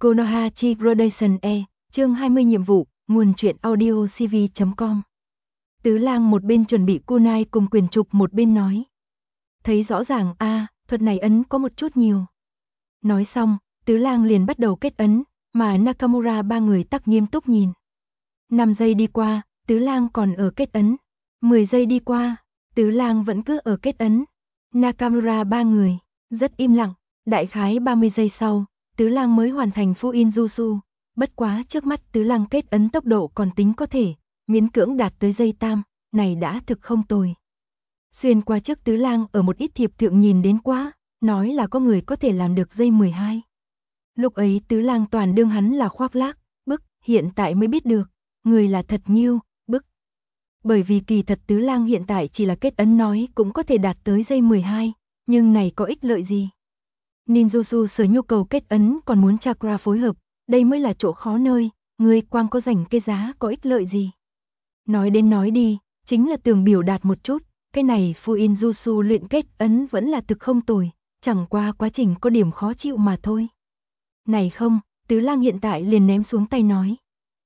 Konoha Gradation E, chương 20 nhiệm vụ, nguồn truyện audio cv.com. Tứ lang một bên chuẩn bị kunai cùng quyền trục một bên nói. Thấy rõ ràng thuật này ấn có một chút nhiều. Nói xong, tứ lang liền bắt đầu kết ấn, mà Nakamura ba người tắc nghiêm túc nhìn. 5 giây đi qua, tứ lang còn ở kết ấn. 10 giây đi qua, tứ lang vẫn cứ ở kết ấn. Nakamura ba người, rất im lặng, đại khái 30 giây sau, tứ lang mới hoàn thành Fuin Jutsu. Bất quá trước mắt tứ lang kết ấn tốc độ còn tính có thể, miễn cưỡng đạt tới giây tam, này đã thực không tồi. Xuyên qua trước tứ lang ở một ít thiệp thượng nhìn đến quá, nói là có người có thể làm được giây 12. Lúc ấy tứ lang toàn đương hắn là khoác lác, bức, hiện tại mới biết được, người là thật nhiêu, bức. Bởi vì kỳ thật tứ lang hiện tại chỉ là kết ấn nói cũng có thể đạt tới giây 12, nhưng này có ích lợi gì? Ninjutsu sở nhu cầu kết ấn còn muốn chakra phối hợp, đây mới là chỗ khó nơi, người quang có rảnh cái giá có ích lợi gì? Nói đến nói đi, chính là tưởng biểu đạt một chút, cái này Fuin Jutsu luyện kết ấn vẫn là thực không tồi, chẳng qua quá trình có điểm khó chịu mà thôi. Này không, tứ lang hiện tại liền ném xuống tay nói.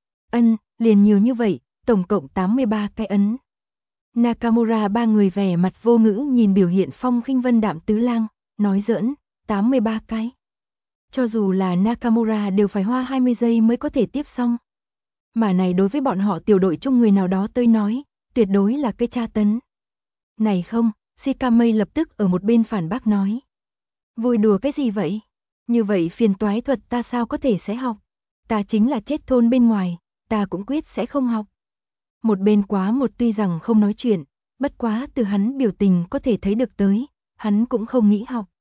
Liền nhiều như vậy, tổng cộng 83 cái ấn. Nakamura ba người vẻ mặt vô ngữ nhìn biểu hiện phong khinh vân đạm tứ lang, nói giỡn, 83 cái. Cho dù là Nakamura đều phải hoa 20 giây mới có thể tiếp xong. Mà này đối với bọn họ tiểu đội chung người nào đó tới nói, tuyệt đối là cái tra tấn. Này không, Shikamei lập tức ở một bên phản bác nói. Vui đùa cái gì vậy? Như vậy phiền toái thuật ta sao có thể sẽ học? Ta chính là chết thôn bên ngoài, ta cũng quyết sẽ không học. Một bên quá một tuy rằng không nói chuyện, bất quá từ hắn biểu tình có thể thấy được tới, hắn cũng không nghĩ học.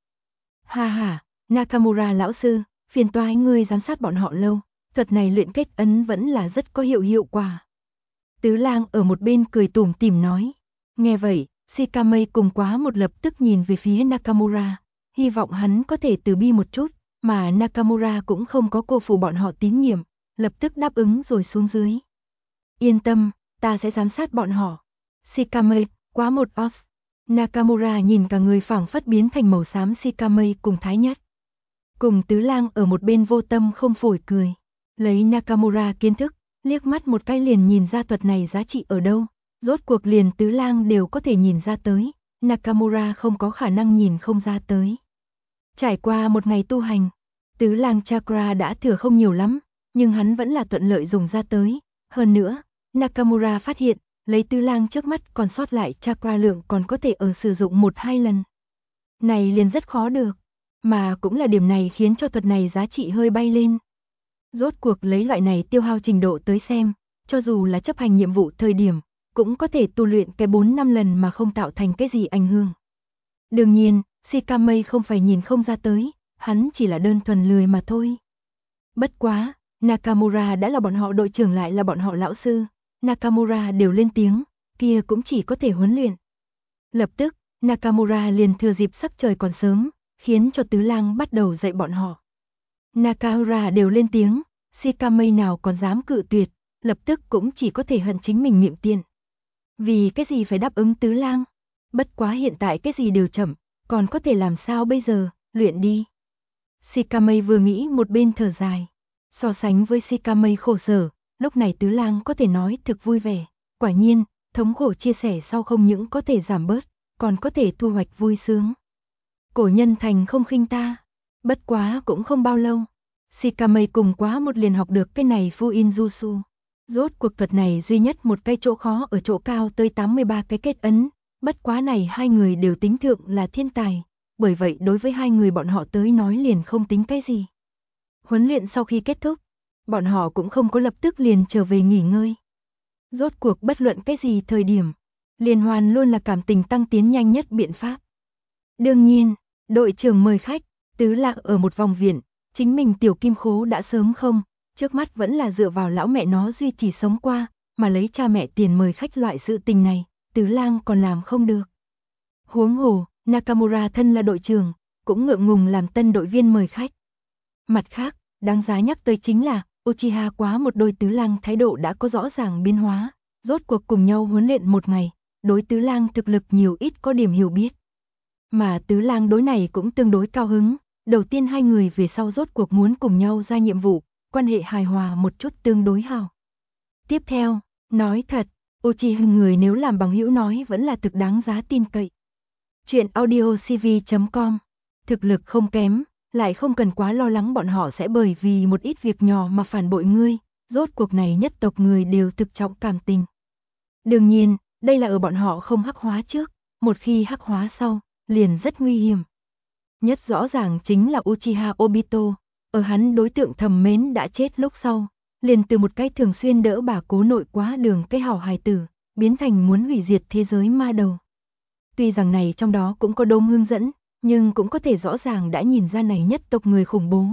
Ha, Nakamura lão sư, phiền toái ngươi giám sát bọn họ lâu, thuật này luyện kết ấn vẫn là rất có hiệu quả. Tứ lang ở một bên cười tủm tỉm nói. Nghe vậy, Shikamei cùng quá một lập tức nhìn về phía Nakamura, hy vọng hắn có thể từ bi một chút, mà Nakamura cũng không có cô phụ bọn họ tín nhiệm, lập tức đáp ứng rồi xuống dưới. Yên tâm, ta sẽ giám sát bọn họ. Shikamei, quá một os. Nakamura nhìn cả người phảng phất biến thành màu xám Shikamei cùng Thái Nhất. Cùng tứ lang ở một bên vô tâm không phổi cười. Lấy Nakamura kiến thức, liếc mắt một cái liền nhìn ra thuật này giá trị ở đâu. Rốt cuộc liền tứ lang đều có thể nhìn ra tới, Nakamura không có khả năng nhìn không ra tới. Trải qua một ngày tu hành, tứ lang chakra đã thừa không nhiều lắm, nhưng hắn vẫn là thuận lợi dùng ra tới. Hơn nữa, Nakamura phát hiện, lấy tứ lang trước mắt còn sót lại chakra lượng còn có thể sử dụng 1-2 lần. Này liền rất khó được, mà cũng là điểm này khiến cho thuật này giá trị hơi bay lên. Rốt cuộc lấy loại này tiêu hao trình độ tới xem, cho dù là chấp hành nhiệm vụ thời điểm, cũng có thể tu luyện cái 4-5 lần mà không tạo thành cái gì ảnh hưởng. Đương nhiên, Shikamei không phải nhìn không ra tới, hắn chỉ là đơn thuần lười mà thôi. Bất quá, Nakamura đã là bọn họ đội trưởng lại là bọn họ lão sư, Nakamura đều lên tiếng, kia cũng chỉ có thể huấn luyện. Lập tức, Nakamura liền thừa dịp sắc trời còn sớm, khiến cho tứ lang bắt đầu dạy bọn họ. Nakamura đều lên tiếng, Shikamei nào còn dám cự tuyệt, lập tức cũng chỉ có thể hận chính mình miệng tiện. Vì cái gì phải đáp ứng tứ lang? Bất quá hiện tại cái gì đều chậm, còn có thể làm sao bây giờ, luyện đi. Shikamei vừa nghĩ một bên thở dài. So sánh với Shikamei khổ sở, lúc này tứ lang có thể nói thực vui vẻ. Quả nhiên, thống khổ chia sẻ sau không những có thể giảm bớt, còn có thể thu hoạch vui sướng. Cổ nhân thành không khinh ta. Bất quá cũng không bao lâu. Shikamei cùng quá một liền học được cái này Fuin Jutsu. Rốt cuộc thuật này duy nhất một cái chỗ khó ở chỗ cao tới 83 cái kết ấn. Bất quá này hai người đều tính thượng là thiên tài. Bởi vậy đối với hai người bọn họ tới nói liền không tính cái gì. Huấn luyện sau khi kết thúc, bọn họ cũng không có lập tức liền trở về nghỉ ngơi. Rốt cuộc bất luận cái gì thời điểm, liên hoan luôn là cảm tình tăng tiến nhanh nhất biện pháp. Đương nhiên, đội trưởng mời khách, tứ lạc ở một vòng viện, chính mình tiểu kim khố đã sớm không, trước mắt vẫn là dựa vào lão mẹ nó duy trì sống qua, mà lấy cha mẹ tiền mời khách loại sự tình này, tứ lang còn làm không được. Huống hồ, Nakamura thân là đội trưởng, cũng ngượng ngùng làm tân đội viên mời khách. Mặt khác, đáng giá nhắc tới chính là, Uchiha quá một đôi tứ lang thái độ đã có rõ ràng biến hóa, rốt cuộc cùng nhau huấn luyện một ngày, đối tứ lang thực lực nhiều ít có điểm hiểu biết. Mà tứ lang đối này cũng tương đối cao hứng, Đầu tiên hai người về sau rốt cuộc muốn cùng nhau ra nhiệm vụ, quan hệ hài hòa một chút tương đối hảo. Tiếp theo, nói thật, Uchiha người nếu làm bằng hữu nói vẫn là thực đáng giá tin cậy. Chuyện audiocv.com. Thực lực không kém, lại không cần quá lo lắng bọn họ sẽ bởi vì một ít việc nhỏ mà phản bội ngươi, rốt cuộc này nhất tộc người đều thực trọng cảm tình. Đương nhiên, đây là ở bọn họ không hắc hóa trước, một khi hắc hóa sau, liền rất nguy hiểm. Nhất rõ ràng chính là Uchiha Obito, ở hắn đối tượng thầm mến đã chết lúc sau, liền từ một cái thường xuyên đỡ bà cố nội quá đường cái hảo hài tử, biến thành muốn hủy diệt thế giới ma đầu. Tuy rằng này trong đó cũng có đốm hướng dẫn, nhưng cũng có thể rõ ràng đã nhìn ra này nhất tộc người khủng bố.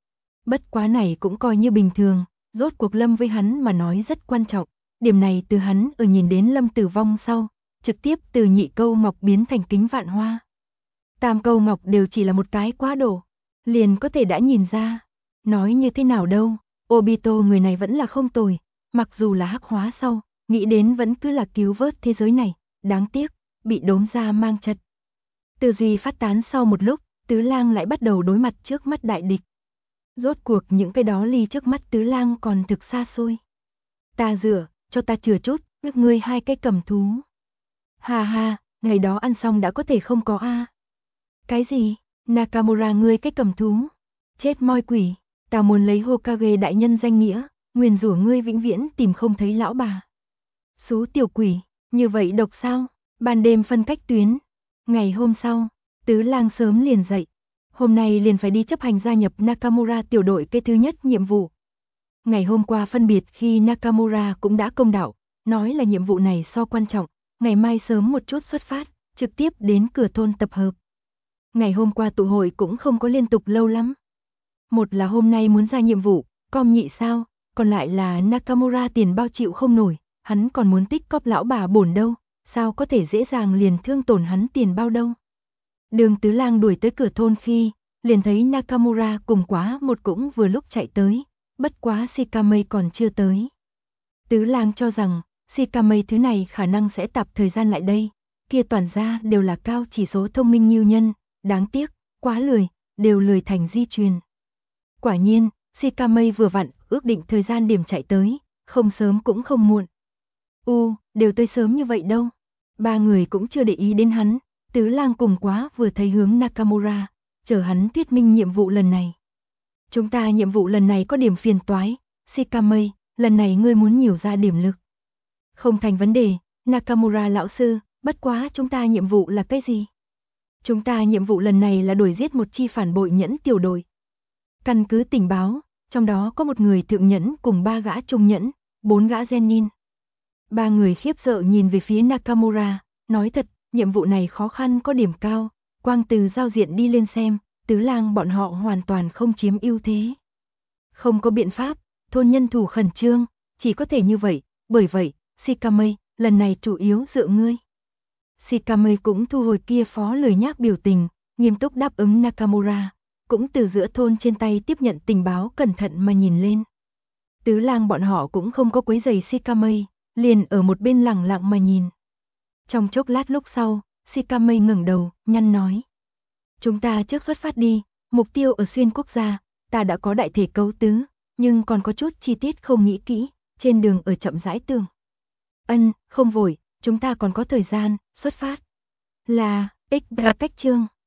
Bất quá này cũng coi như bình thường, rốt cuộc Lâm với hắn mà nói rất quan trọng, điểm này từ hắn ở nhìn đến Lâm tử vong sau, trực tiếp từ nhị câu ngọc biến thành kính vạn hoa. Tam câu ngọc đều chỉ là một cái quá đổ, liền có thể đã nhìn ra. Nói như thế nào đâu, Obito người này vẫn là không tồi, mặc dù là hắc hóa sau, nghĩ đến vẫn cứ là cứu vớt thế giới này, đáng tiếc, bị đốm ra mang chật. Tư duy phát tán sau một lúc, Tứ Lang lại bắt đầu đối mặt trước mắt đại địch. Rốt cuộc những cái đó ly trước mắt Tứ Lang còn thực xa xôi. Ta rửa, cho ta chừa chút, nước ngươi hai cái cầm thú. Hà hà, ngày đó ăn xong đã có thể không có a. Cái gì? Nakamura ngươi cái cầm thú. Chết moi quỷ, ta muốn lấy Hokage đại nhân danh nghĩa, nguyền rủa ngươi vĩnh viễn tìm không thấy lão bà. Số tiểu quỷ, như vậy độc sao? Ban đêm phân cách tuyến. Ngày hôm sau, Tứ Lang sớm liền dậy. Hôm nay liền phải đi chấp hành gia nhập Nakamura tiểu đội cái thứ nhất nhiệm vụ. Ngày hôm qua phân biệt khi Nakamura cũng đã công đạo, nói là nhiệm vụ này so quan trọng, ngày mai sớm một chút xuất phát, trực tiếp đến cửa thôn tập hợp. Ngày hôm qua tụ hội cũng không có liên tục lâu lắm. Một là hôm nay muốn ra nhiệm vụ, com nhị sao, còn lại là Nakamura tiền bao chịu không nổi, hắn còn muốn tích cóp lão bà bổn đâu, sao có thể dễ dàng liền thương tổn hắn tiền bao đâu. Đường Tứ Lang đuổi tới cửa thôn khi, liền thấy Nakamura cùng quá một cũng vừa lúc chạy tới, bất quá Shikamae còn chưa tới. Tứ Lang cho rằng, Shikamae thứ này khả năng sẽ tạp thời gian lại đây, kia toàn ra đều là cao chỉ số thông minh như nhân, đáng tiếc, quá lười, đều lười thành di truyền. Quả nhiên, Shikamae vừa vặn ước định thời gian điểm chạy tới, không sớm cũng không muộn. Đều tới sớm như vậy đâu. Ba người cũng chưa để ý đến hắn, Tứ Lang cùng quá vừa thấy hướng Nakamura, chờ hắn thuyết minh nhiệm vụ lần này. Chúng ta nhiệm vụ lần này có điểm phiền toái, Shikamae, lần này ngươi muốn nhiều ra điểm lực. Không thành vấn đề, Nakamura lão sư, bất quá chúng ta nhiệm vụ là cái gì? Chúng ta nhiệm vụ lần này là đuổi giết một chi phản bội nhẫn tiểu đội. Căn cứ tình báo, trong đó có một người thượng nhẫn cùng 3 gã trung nhẫn, 4 gã genin. Ba người khiếp sợ nhìn về phía Nakamura, nói thật, nhiệm vụ này khó khăn có điểm cao, quang từ giao diện đi lên xem, Tứ Lang bọn họ hoàn toàn không chiếm ưu thế. Không có biện pháp, thôn nhân thủ khẩn trương, chỉ có thể như vậy, bởi vậy, Shikamae, lần này chủ yếu dựa ngươi. Shikamae cũng thu hồi kia phó lời nhác biểu tình, nghiêm túc đáp ứng Nakamura, cũng từ giữa thôn trên tay tiếp nhận tình báo cẩn thận mà nhìn lên. Tứ Lang bọn họ cũng không có quấy rầy Shikamae, liền ở một bên lặng lặng mà nhìn. Trong chốc lát lúc sau, Shikamae ngẩng đầu, nhăn nói. Chúng ta trước xuất phát đi, mục tiêu ở xuyên quốc gia, ta đã có đại thể cấu tứ, nhưng còn có chút chi tiết không nghĩ kỹ, trên đường ở chậm rãi tường. Không vội, chúng ta còn có thời gian, xuất phát. Là, cách chương.